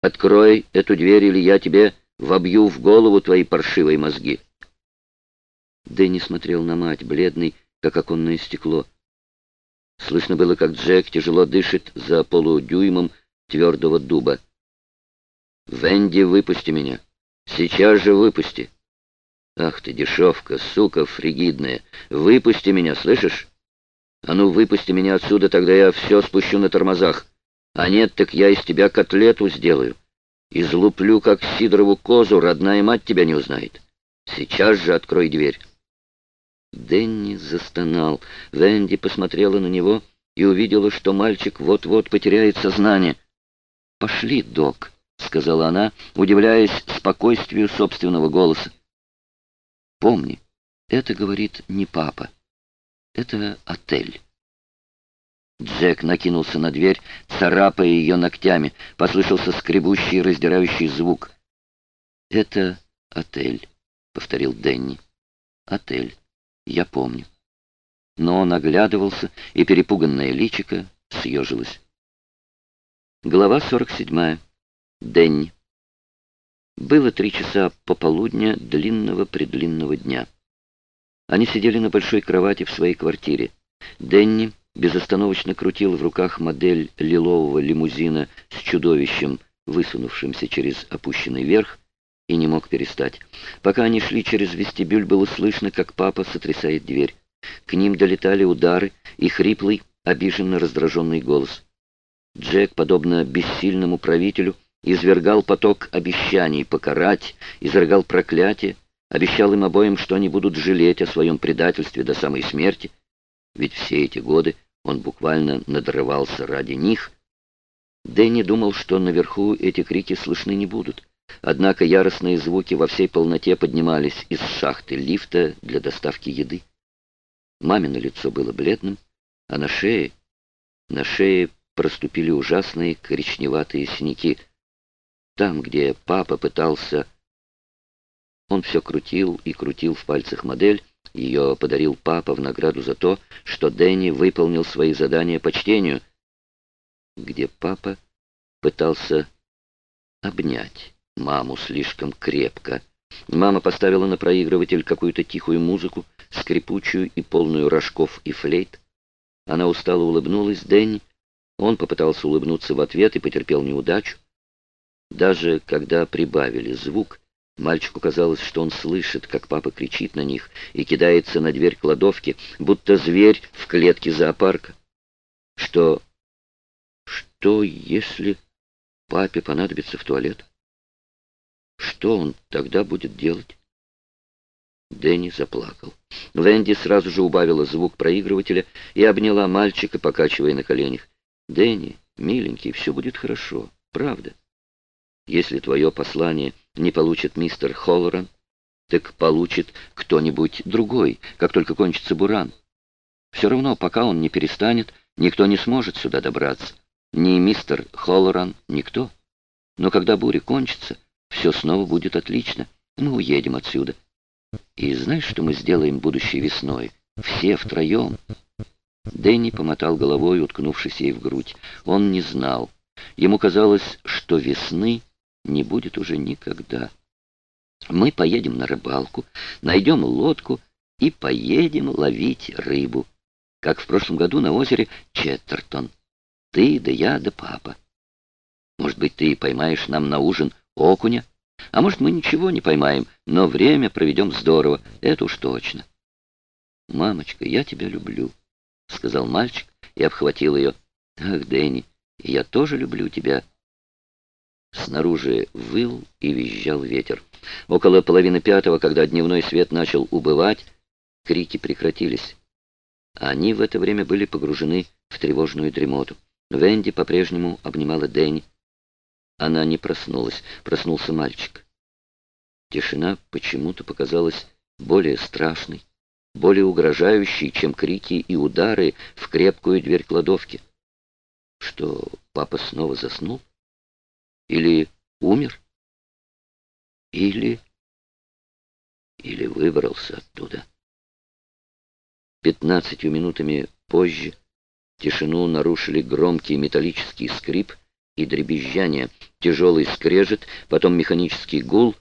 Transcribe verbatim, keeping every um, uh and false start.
Открой эту дверь, или я тебе вобью в голову твои паршивые мозги. Дэнни смотрел на мать, бледный, как оконное стекло. Слышно было, как Джек тяжело дышит за полудюймом твердого дуба. «Венди, выпусти меня! Сейчас же выпусти! Ах ты, дешевка, сука фригидная! Выпусти меня, слышишь? А ну, выпусти меня отсюда, тогда я все спущу на тормозах. А нет, так я из тебя котлету сделаю. Излуплю, как сидорову козу, родная мать тебя не узнает. Сейчас же открой дверь». Дэнни застонал. Венди посмотрела на него и увидела, что мальчик вот-вот потеряет сознание. «Пошли, док», — сказала она, удивляясь спокойствию собственного голоса. «Помни, это говорит не папа. Это отель». Джек накинулся на дверь, царапая ее ногтями. Послышался скребущий, раздирающий звук. «Это отель», — повторил Дэнни. «Отель. Я помню». Но он оглядывался, и перепуганное личико съежилось. Глава сорок седьмая. Дэнни. Было три часа пополудня длинного-предлинного дня. Они сидели на большой кровати в своей квартире. Дэнни безостановочно крутил в руках модель лилового лимузина с чудовищем, высунувшимся через опущенный верх, и не мог перестать. Пока они шли через вестибюль, было слышно, как папа сотрясает дверь. К ним долетали удары и хриплый, обиженно раздраженный голос. Джек, подобно бессильному правителю, извергал поток обещаний покарать, изрыгал проклятия, обещал им обоим, что они будут жалеть о своем предательстве до самой смерти, ведь все эти годы он буквально надрывался ради них. Дэнни думал, что наверху эти крики слышны не будут. Однако яростные звуки во всей полноте поднимались из шахты лифта для доставки еды. Мамино лицо было бледным, а на шее, на шее проступили ужасные коричневатые синяки. Там, где папа пытался... Он все крутил и крутил в пальцах модель. Ее подарил папа в награду за то, что Дэнни выполнил свои задания по чтению, где папа пытался обнять маму слишком крепко. Мама поставила на проигрыватель какую-то тихую музыку, скрипучую и полную рожков и флейт. Она устало улыбнулась Дэнни. Он попытался улыбнуться в ответ и потерпел неудачу. Даже когда прибавили звук, мальчику казалось, что он слышит, как папа кричит на них и кидается на дверь кладовки, будто зверь в клетке зоопарка. Что... что, если папе понадобится в туалет? Что он тогда будет делать? Дэнни заплакал. Венди сразу же убавила звук проигрывателя и обняла мальчика, покачивая на коленях. «Дэнни, миленький, все будет хорошо, правда. Если твое послание не получит мистер Холлоран, так получит кто-нибудь другой, как только кончится буран. Все равно, пока он не перестанет, никто не сможет сюда добраться. Ни мистер Холлоран, никто. Но когда буря кончится, все снова будет отлично. Мы уедем отсюда. И знаешь, что мы сделаем будущей весной? Все втроем». Дэнни помотал головой, уткнувшись ей в грудь. Он не знал. Ему казалось, что весны не будет уже никогда. «Мы поедем на рыбалку, найдем лодку и поедем ловить рыбу, как в прошлом году на озере Четтертон. Ты да я да папа. Может быть, ты поймаешь нам на ужин окуня, а может, мы ничего не поймаем, но время проведем здорово, это уж точно». «Мамочка, я тебя люблю», — сказал мальчик и обхватил ее. «Ах, Дэнни, я тоже люблю тебя». Снаружи выл и визжал ветер. Около половины пятого, когда дневной свет начал убывать, крики прекратились. Они в это время были погружены в тревожную дремоту. Венди по-прежнему обнимала Дэнни. Она не проснулась, проснулся мальчик. Тишина почему-то показалась более страшной, более угрожающей, чем крики и удары в крепкую дверь кладовки. Что, папа снова заснул? Или умер? Или... Или выбрался оттуда. Пятнадцатью минутами позже тишину нарушили громкий металлический скрип и дребезжание, тяжелый скрежет, потом механический гул,